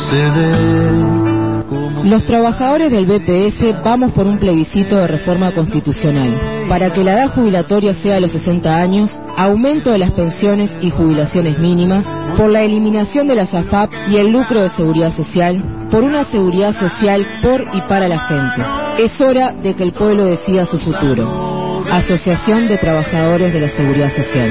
Los trabajadores del BPS vamos por un plebiscito de reforma constitucional para que la edad jubilatoria sea a los 60 años, aumento de las pensiones y jubilaciones mínimas, por la eliminación de las AFAP y el lucro de seguridad social, por una seguridad social por y para la gente. Es hora de que el pueblo decida su futuro. Asociación de Trabajadores de la Seguridad Social.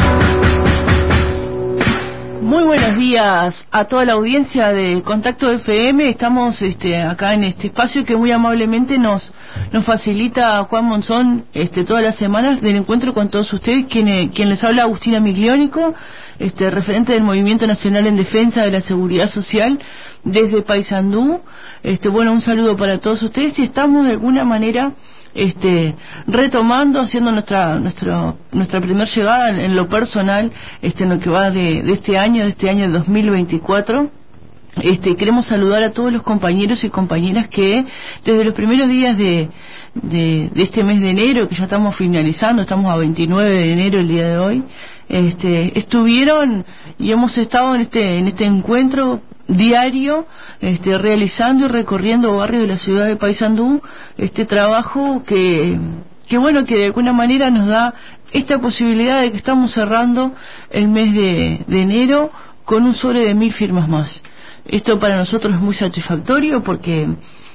Muy buenos días a toda la audiencia de Contacto FM. Estamos acá en este espacio que muy amablemente nos facilita Juan Monzón todas las semanas del encuentro con todos ustedes. Quien les habla, Agustina Migliónico, referente del Movimiento Nacional en Defensa de la Seguridad Social desde Paysandú. Un saludo para todos ustedes, y estamos de alguna manera retomando, haciendo nuestra primera llegada en lo personal, en lo que va de este año 2024. Queremos saludar a todos los compañeros y compañeras que desde los primeros días de este mes de enero, que ya estamos finalizando, estamos a 29 de enero el día de hoy, estuvieron y hemos estado en este encuentro diario, realizando y recorriendo barrios de la ciudad de Paysandú, trabajo que de alguna manera nos da esta posibilidad de que estamos cerrando el mes de enero con un sobre de 1000 firmas más. Esto para nosotros es muy satisfactorio porque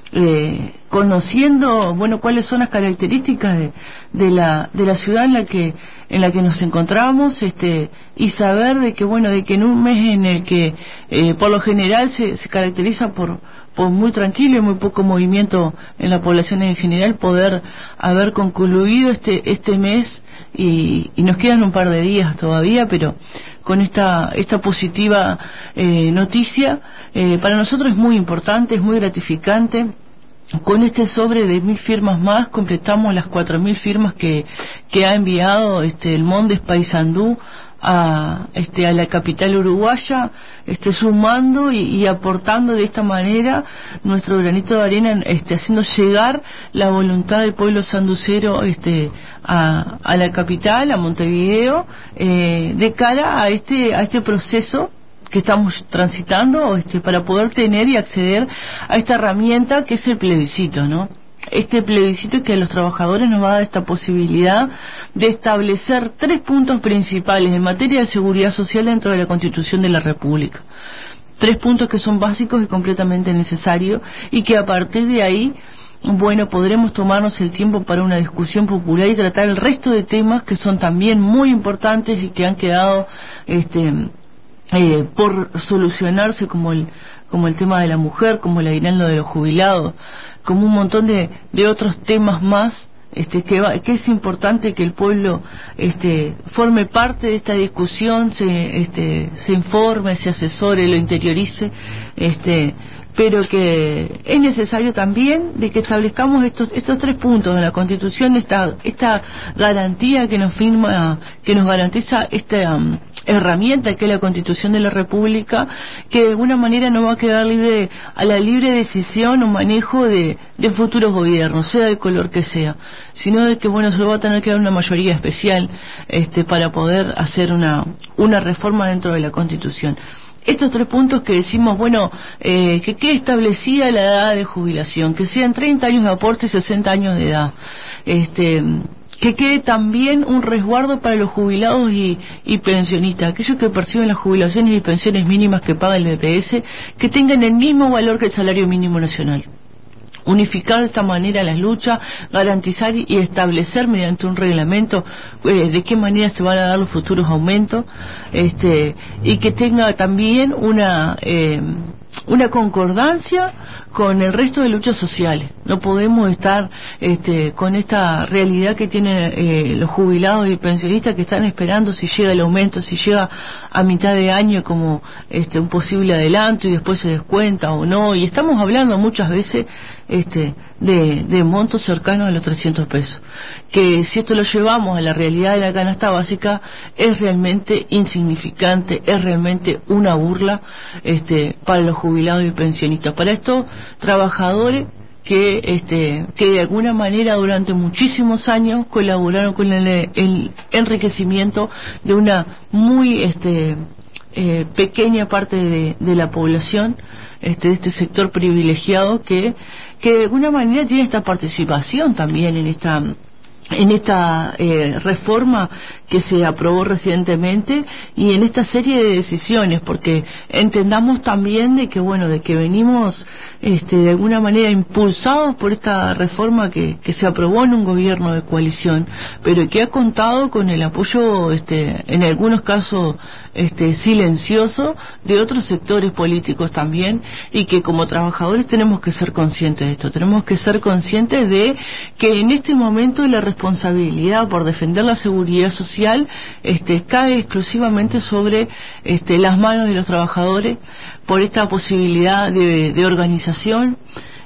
conociendo cuáles son las características de la ciudad en la que nos encontramos, y saber de que en un mes en el que por lo general se caracteriza por muy tranquilo y muy poco movimiento en la población en general, poder haber concluido este mes y nos quedan un par de días todavía, pero con esta positiva noticia, para nosotros es muy importante, es muy gratificante. Con este sobre de 1000 firmas más completamos las 4000 firmas que ha enviado el Mondes Paysandú a la capital uruguaya, sumando y aportando de esta manera nuestro granito de arena, haciendo llegar la voluntad del pueblo sanducero a la capital, a Montevideo, de cara a este proceso que estamos transitando, para poder tener y acceder a esta herramienta que es el plebiscito, ¿no? Este plebiscito que a los trabajadores nos va a dar esta posibilidad de establecer 3 puntos principales en materia de seguridad social dentro de la Constitución de la República. 3 puntos que son básicos y completamente necesarios, y que a partir de ahí podremos tomarnos el tiempo para una discusión popular y tratar el resto de temas que son también muy importantes y que han quedado por solucionarse, como el tema de la mujer, como el aguinaldo de los jubilados, como un montón de otros temas más, que es importante que el pueblo forme parte de esta discusión, se informe, se asesore, lo interiorice, pero que es necesario también de que establezcamos estos 3 puntos en la Constitución, esta garantía que nos garantiza esta herramienta que es la Constitución de la República, que de alguna manera no va a quedar a la libre decisión o manejo de futuros gobiernos, sea del color que sea, sino de que se lo va a tener que dar una mayoría especial para poder hacer una reforma dentro de la Constitución. Estos 3 puntos que decimos, que quede establecida la edad de jubilación, que sean 30 años de aporte y 60 años de edad, que quede también un resguardo para los jubilados y pensionistas, aquellos que perciben las jubilaciones y pensiones mínimas que paga el BPS, que tengan el mismo valor que el salario mínimo nacional. Unificar de esta manera las luchas, garantizar y establecer mediante un reglamento de qué manera se van a dar los futuros aumentos, y que tenga también una concordancia con el resto de luchas sociales. No podemos estar con esta realidad que tienen los jubilados y pensionistas, que están esperando si llega el aumento, si llega a mitad de año como un posible adelanto y después se descuenta o no, y estamos hablando muchas veces de montos cercanos a los 300 pesos, que si esto lo llevamos a la realidad de la canasta básica es realmente insignificante, es realmente una burla para los jubilados y pensionistas, para estos trabajadores que de alguna manera durante muchísimos años colaboraron con el enriquecimiento de una muy pequeña parte de la población, de este sector privilegiado que de alguna manera tiene esta participación también en esta reforma que se aprobó recientemente y en esta serie de decisiones, porque entendamos también de que venimos de alguna manera impulsados por esta reforma que se aprobó en un gobierno de coalición, pero que ha contado con el apoyo en algunos casos silencioso de otros sectores políticos también, y que como trabajadores tenemos que ser conscientes de esto, tenemos que ser conscientes de que en este momento la responsabilidad por defender la seguridad social cae exclusivamente sobre las manos de los trabajadores, por esta posibilidad de organización,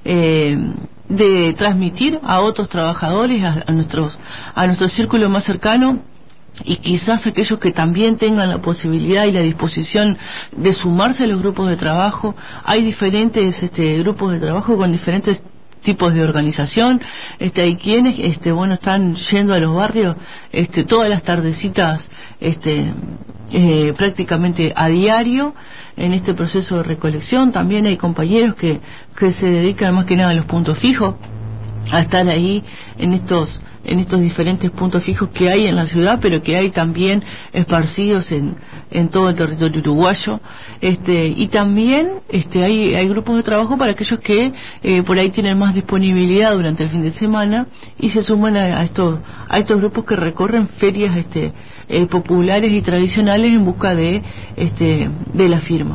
de transmitir a otros trabajadores, a nuestro círculo más cercano, y quizás aquellos que también tengan la posibilidad y la disposición de sumarse a los grupos de trabajo. Hay diferentes grupos de trabajo con diferentes tipos de organización. Hay quienes están yendo a los barrios todas las tardecitas prácticamente a diario en este proceso de recolección. También hay compañeros que se dedican más que nada a los puntos fijos, a estar ahí en estos diferentes puntos fijos que hay en la ciudad, pero que hay también esparcidos en todo el territorio uruguayo. Y también hay grupos de trabajo para aquellos que por ahí tienen más disponibilidad durante el fin de semana y se suman a estos grupos que recorren ferias populares y tradicionales en busca de la firma.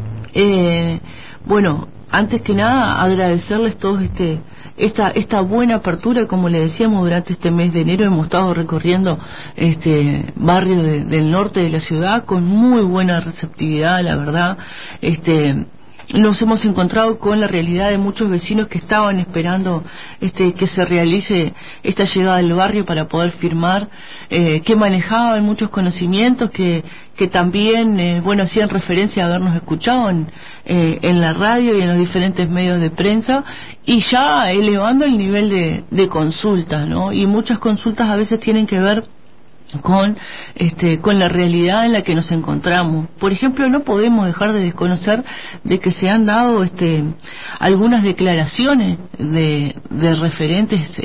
Antes que nada agradecerles todos esta buena apertura. Como le decíamos, durante este mes de enero hemos estado recorriendo barrios del norte de la ciudad con muy buena receptividad, la verdad. Nos hemos encontrado con la realidad de muchos vecinos que estaban esperando que se realice esta llegada del barrio para poder firmar, que manejaban muchos conocimientos, que también hacían referencia a habernos escuchado en la radio y en los diferentes medios de prensa, y ya elevando el nivel de consultas, ¿no? Y muchas consultas a veces tienen que ver con la realidad en la que nos encontramos. Por ejemplo, no podemos dejar de desconocer de que se han dado algunas declaraciones de referentes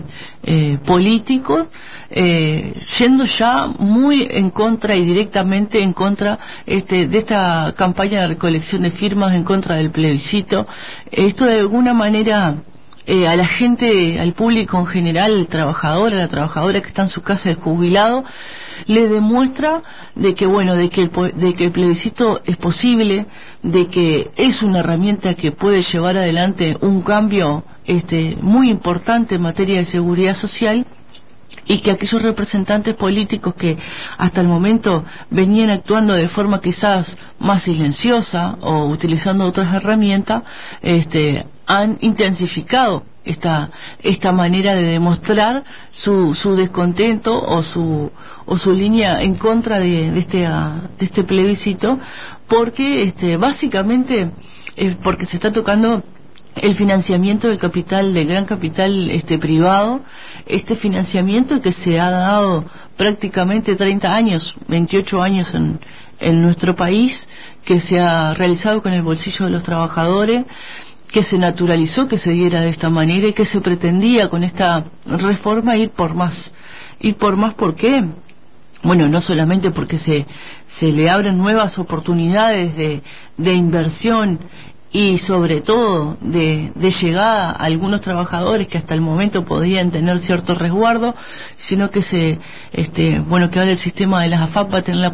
políticos yendo ya muy en contra y directamente en contra de esta campaña de recolección de firmas en contra del plebiscito. Esto de alguna manera a la gente, al público en general, al trabajador, a la trabajadora que está en su casa de jubilado, le demuestra de que el plebiscito es posible, de que es una herramienta que puede llevar adelante un cambio muy importante en materia de seguridad social, y que aquellos representantes políticos que hasta el momento venían actuando de forma quizás más silenciosa o utilizando otras herramientas, han intensificado esta manera de demostrar su descontento o su línea en contra de este plebiscito, porque básicamente porque se está tocando el financiamiento del gran capital privado, financiamiento que se ha dado prácticamente 30 años, 28 años en nuestro país, que se ha realizado con el bolsillo de los trabajadores, que se naturalizó que se diera de esta manera y que se pretendía con esta reforma ir por más. ¿Ir por más por qué? Bueno, no solamente porque se le abren nuevas oportunidades de inversión y sobre todo de llegada a algunos trabajadores que hasta el momento podían tener cierto resguardo, sino que que ahora el sistema de las AFAP va a tener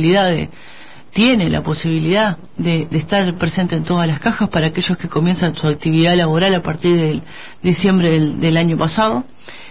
tiene la posibilidad de estar presente en todas las cajas para aquellos que comienzan su actividad laboral a partir de diciembre del año pasado.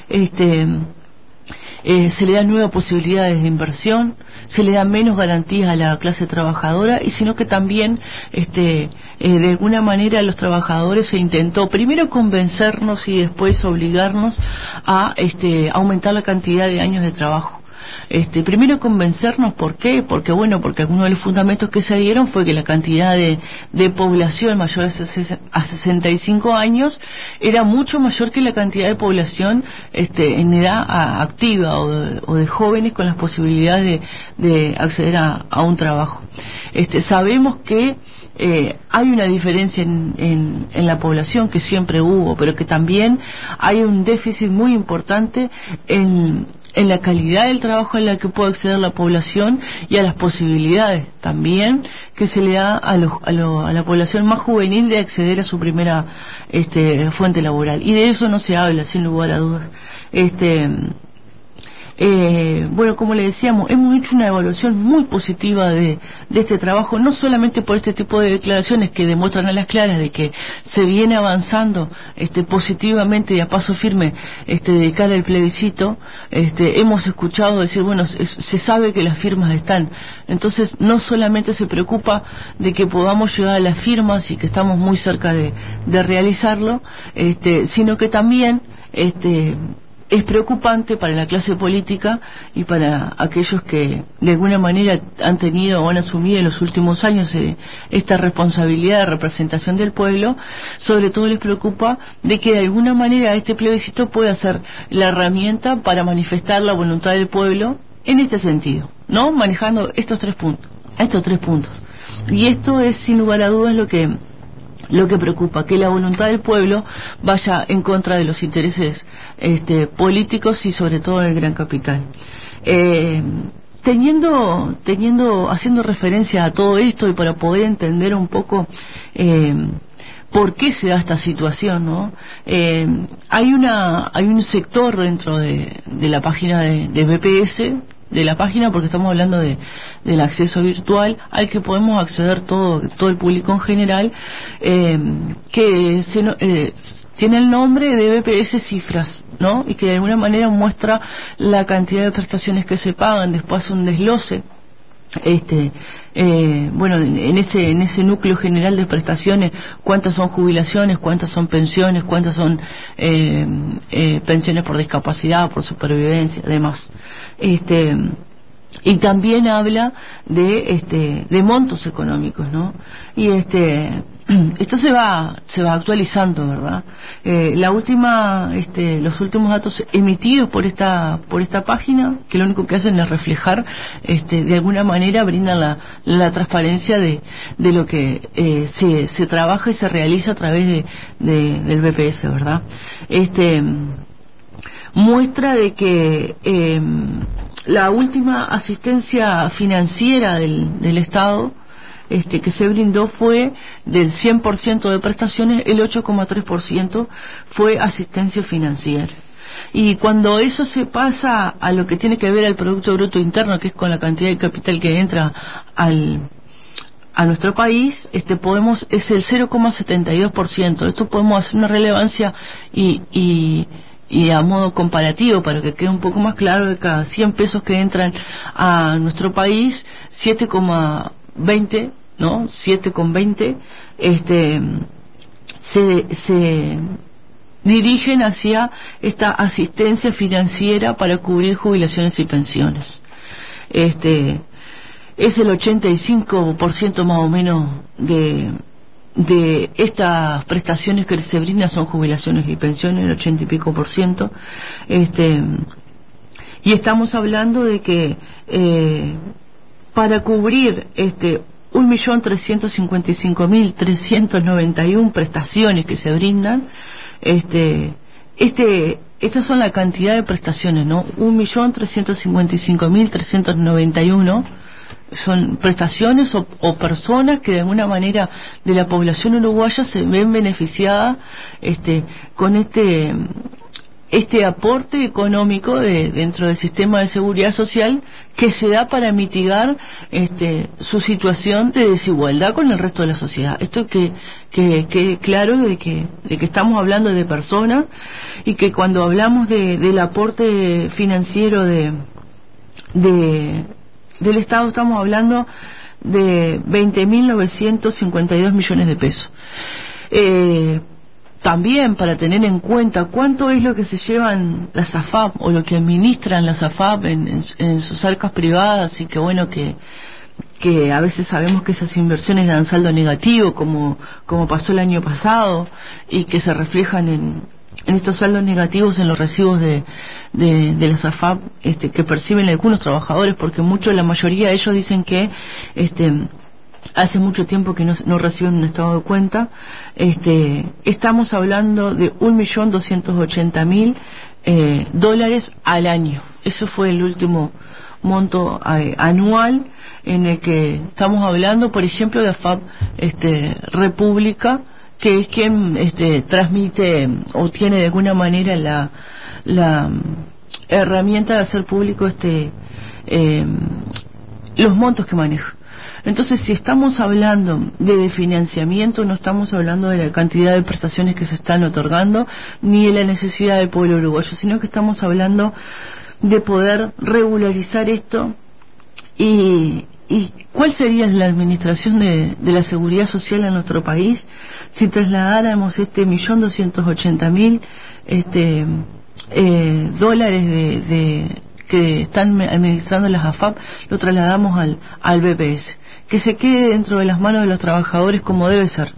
Se le dan nuevas posibilidades de inversión, se le da menos garantías a la clase trabajadora, y sino que también de alguna manera a los trabajadores se intentó primero convencernos y después obligarnos a aumentar la cantidad de años de trabajo. primero convencernos. ¿Por qué? Porque algunos de los fundamentos que se dieron fue que la cantidad de población mayor a 65 años era mucho mayor que la cantidad de población en edad activa o de jóvenes con las posibilidades de acceder a un trabajo. Sabemos que hay una diferencia en la población, que siempre hubo, pero que también hay un déficit muy importante en la calidad del trabajo en la que puede acceder la población y a las posibilidades también que se le da a la población más juvenil de acceder a su primera fuente laboral. Y de eso no se habla, sin lugar a dudas. Como le decíamos, hemos hecho una evaluación muy positiva de este trabajo, no solamente por este tipo de declaraciones que demuestran a las claras de que se viene avanzando positivamente y a paso firme de cara al plebiscito. Hemos escuchado decir, se sabe que las firmas están, entonces no solamente se preocupa de que podamos llegar a las firmas y que estamos muy cerca de realizarlo, sino que también es preocupante para la clase política y para aquellos que de alguna manera han tenido o han asumido en los últimos años esta responsabilidad de representación del pueblo. Sobre todo les preocupa de que de alguna manera este plebiscito pueda ser la herramienta para manifestar la voluntad del pueblo en este sentido, ¿no? Manejando estos tres puntos. Y esto es sin lugar a dudas lo que preocupa, que la voluntad del pueblo vaya en contra de los intereses políticos y sobre todo del gran capital. Haciendo referencia a todo esto y para poder entender un poco por qué se da esta situación, ¿no? Hay un sector dentro de la página de BPS, de la página, porque estamos hablando del acceso virtual al que podemos acceder todo el público en general, que tiene el nombre de BPS Cifras, ¿no? Y que de alguna manera muestra la cantidad de prestaciones que se pagan. Después hace un desglose en ese núcleo general de prestaciones, cuántas son jubilaciones, cuántas son pensiones, cuántas son pensiones por discapacidad, por supervivencia, demás. Y también habla de montos económicos, ¿no? Y esto se va actualizando, ¿verdad? Los últimos datos emitidos por esta página, que lo único que hacen es reflejar, de alguna manera brindan la transparencia de lo que se trabaja y se realiza a través del BPS, ¿verdad? Muestra de que la última asistencia financiera del Estado que se brindó fue del 100% de prestaciones, el 8,3% fue asistencia financiera. Y cuando eso se pasa a lo que tiene que ver al Producto Bruto Interno, que es con la cantidad de capital que entra a nuestro país, es el 0,72%. Esto podemos hacer una relevancia y a modo comparativo, para que quede un poco más claro, de cada 100 pesos que entran a nuestro país, 7,20, ¿no? 7,20 se dirigen hacia esta asistencia financiera para cubrir jubilaciones y pensiones. Es el 85% más o menos de estas prestaciones que se brindan son jubilaciones y pensiones, el 80 y pico %. Y estamos hablando de que para cubrir 1.355.391 prestaciones que se brindan, estas son la cantidad de prestaciones, ¿no? 1.355.391 son prestaciones o personas que de alguna manera de la población uruguaya se ven beneficiadas con este aporte económico dentro del sistema de seguridad social, que se da para mitigar su situación de desigualdad con el resto de la sociedad. Esto que quede claro de que estamos hablando de personas, y que cuando hablamos del aporte financiero del Estado, estamos hablando de 20.952 millones de pesos. también para tener en cuenta cuánto es lo que se llevan las AFAP o lo que administran las AFAP en sus arcas privadas, y que bueno, que a veces sabemos que esas inversiones dan saldo negativo, como pasó el año pasado, y que se reflejan en estos saldos negativos en los recibos de las AFAP que perciben algunos trabajadores, porque la mayoría de ellos dicen que hace mucho tiempo que no reciben un estado de cuenta. Estamos hablando de $1.280.000 al año. Eso fue el último monto anual en el que estamos hablando, por ejemplo, de AFAP República, que es quien transmite o tiene de alguna manera la herramienta de hacer público los montos que maneja. Entonces, si estamos hablando de financiamiento, no estamos hablando de la cantidad de prestaciones que se están otorgando, ni de la necesidad del pueblo uruguayo, sino que estamos hablando de poder regularizar esto. ¿Y cuál sería la administración de la seguridad social en nuestro país si trasladáramos $1.280.000 que están administrando las AFAP, lo trasladamos al BPS, que se quede dentro de las manos de los trabajadores como debe ser?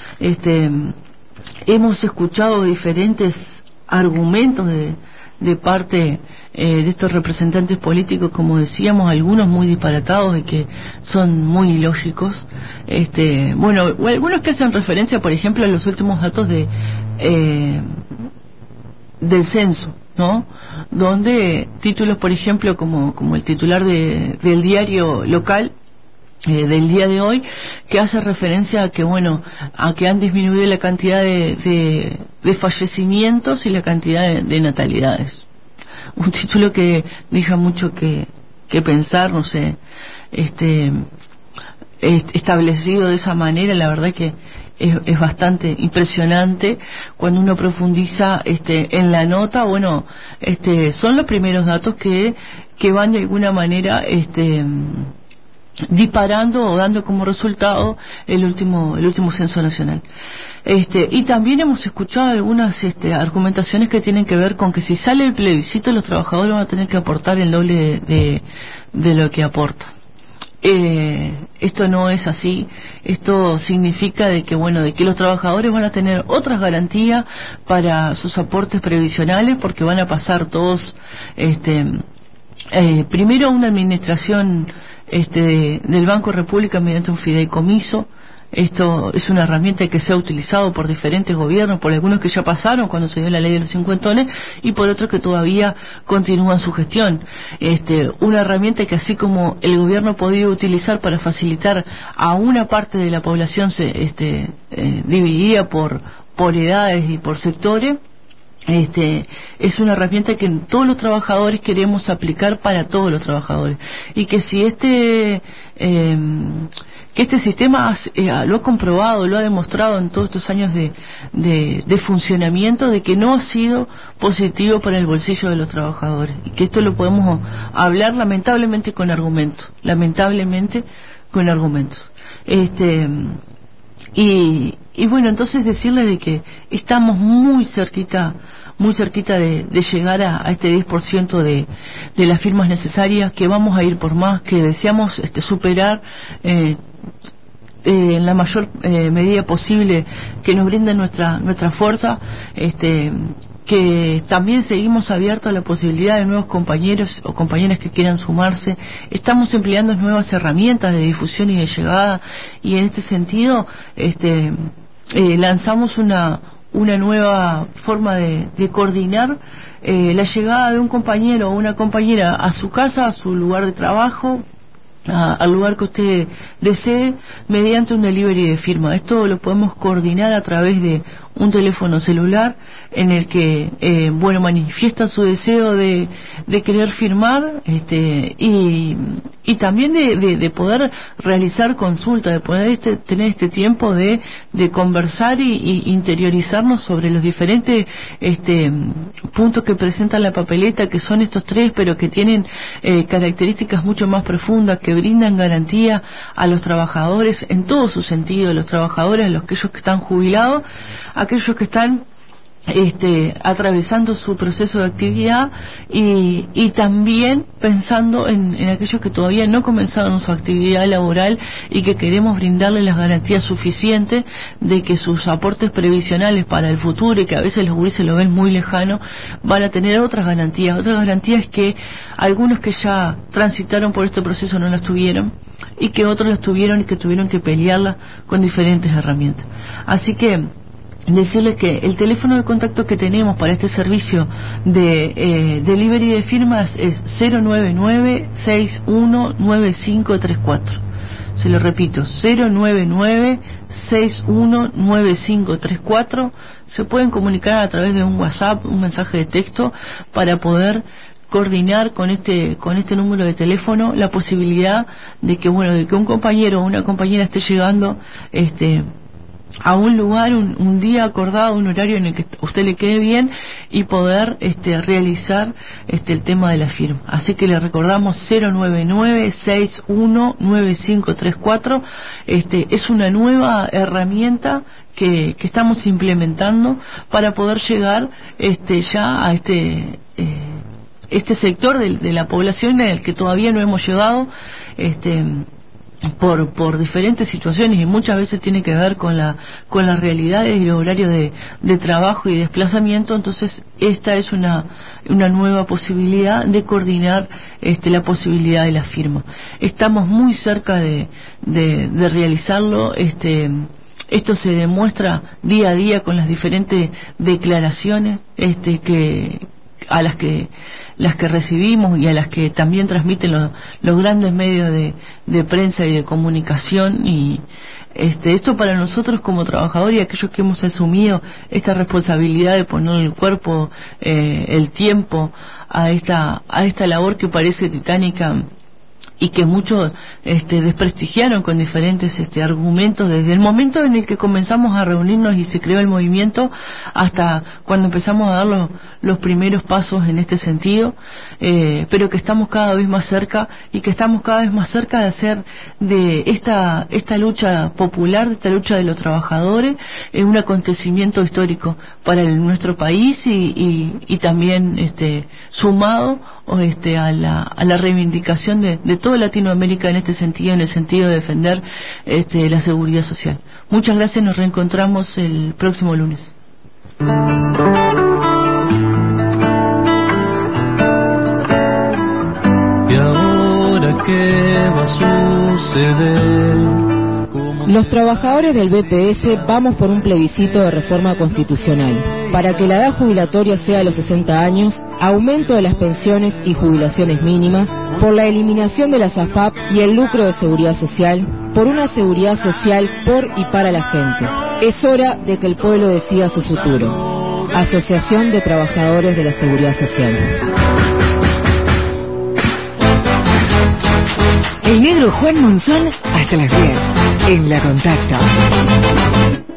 Hemos escuchado diferentes argumentos de parte de estos representantes políticos, como decíamos, algunos muy disparatados y que son muy ilógicos. Bueno, algunos que hacen referencia, por ejemplo, a los últimos datos del censo, ¿no? Donde títulos, por ejemplo, como el titular del diario local del día de hoy, que hace referencia a que, bueno, a que han disminuido la cantidad de fallecimientos y la cantidad de natalidades. Un título que deja mucho que pensar, no sé, establecido de esa manera, la verdad que es bastante impresionante cuando uno profundiza en la nota. Bueno, son los primeros datos que van de alguna manera disparando o dando como resultado el último censo nacional. Y también hemos escuchado algunas argumentaciones que tienen que ver con que si sale el plebiscito, los trabajadores van a tener que aportar el doble de lo que aportan. Esto no es así. Esto significa de que los trabajadores van a tener otras garantías para sus aportes previsionales, porque van a pasar todos primero a una administración del Banco República mediante un fideicomiso. Esto es una herramienta que se ha utilizado por diferentes gobiernos, por algunos que ya pasaron cuando se dio la ley de los cincuentones y por otros que todavía continúan su gestión. Una herramienta que, así como el gobierno ha podido utilizar para facilitar a una parte de la población dividida por edades y por sectores, es una herramienta que todos los trabajadores queremos aplicar para todos los trabajadores, y que si este sistema lo ha comprobado, lo ha demostrado en todos estos años de funcionamiento, de que no ha sido positivo para el bolsillo de los trabajadores, y que esto lo podemos hablar lamentablemente con argumentos. Y bueno, entonces decirle de que estamos muy cerquita de llegar a este 10% de las firmas necesarias, que vamos a ir por más, que deseamos superar en la mayor medida posible que nos brinden nuestra fuerza, que también seguimos abiertos a la posibilidad de nuevos compañeros o compañeras que quieran sumarse. Estamos empleando nuevas herramientas de difusión y de llegada, y en este sentido lanzamos una nueva forma de coordinar la llegada de un compañero o una compañera a su casa, a su lugar de trabajo, al lugar que usted desee, mediante un delivery de firma. Esto lo podemos coordinar a través de un teléfono celular en el que manifiesta su deseo de querer firmar, y también de poder realizar consulta, de poder tener este tiempo de conversar y interiorizarnos sobre los diferentes puntos que presenta la papeleta, que son estos tres, pero que tienen características mucho más profundas, que brindan garantía a los trabajadores en todo su sentido, a los trabajadores, a aquellos que están jubilados, aquellos que están atravesando su proceso de actividad y también pensando en aquellos que todavía no comenzaron su actividad laboral y que queremos brindarles las garantías suficientes de que sus aportes previsionales para el futuro, y que a veces los gurises lo ven muy lejano, van a tener otras garantías que algunos que ya transitaron por este proceso no las tuvieron, y que otros las tuvieron y que tuvieron que pelearlas con diferentes herramientas. Así que decirles que el teléfono de contacto que tenemos para este servicio de delivery de firmas es 099-619534. Se lo repito, 099-619534. Se pueden comunicar a través de un WhatsApp, un mensaje de texto, para poder coordinar con este número de teléfono la posibilidad de que un compañero o una compañera esté llegando a un lugar, un día acordado, un horario en el que a usted le quede bien, y poder realizar el tema de la firma. Así que le recordamos 099-619534. Es una nueva herramienta que estamos implementando para poder llegar ya a este sector de la población en el que todavía no hemos llegado, por diferentes situaciones, y muchas veces tiene que ver con las realidades y los horarios de trabajo y desplazamiento. Entonces esta es una nueva posibilidad de coordinar la posibilidad de la firma. Estamos muy cerca de realizarlo. Esto se demuestra día a día con las diferentes declaraciones las que recibimos, y a las que también transmiten los grandes medios de prensa y de comunicación. Y esto para nosotros como trabajadores y aquellos que hemos asumido esta responsabilidad de poner el cuerpo, el tiempo a esta labor que parece titánica, y que muchos desprestigiaron con diferentes argumentos desde el momento en el que comenzamos a reunirnos y se creó el movimiento hasta cuando empezamos a dar los primeros pasos en este sentido, pero que estamos cada vez más cerca, y que estamos cada vez más cerca de hacer de esta lucha popular, de esta lucha de los trabajadores, un acontecimiento histórico para nuestro país, y también sumado a la reivindicación de toda Latinoamérica en este sentido, en el sentido de defender la seguridad social. Muchas gracias, nos reencontramos el próximo lunes. ¿Y ahora qué va a suceder? Los trabajadores del BPS vamos por un plebiscito de reforma constitucional para que la edad jubilatoria sea a los 60 años, aumento de las pensiones y jubilaciones mínimas, por la eliminación de las AFAP y el lucro de seguridad social, por una seguridad social por y para la gente. Es hora de que el pueblo decida su futuro. Asociación de Trabajadores de la Seguridad Social. El negro Juan Monzón hasta las 10 en La Contacto.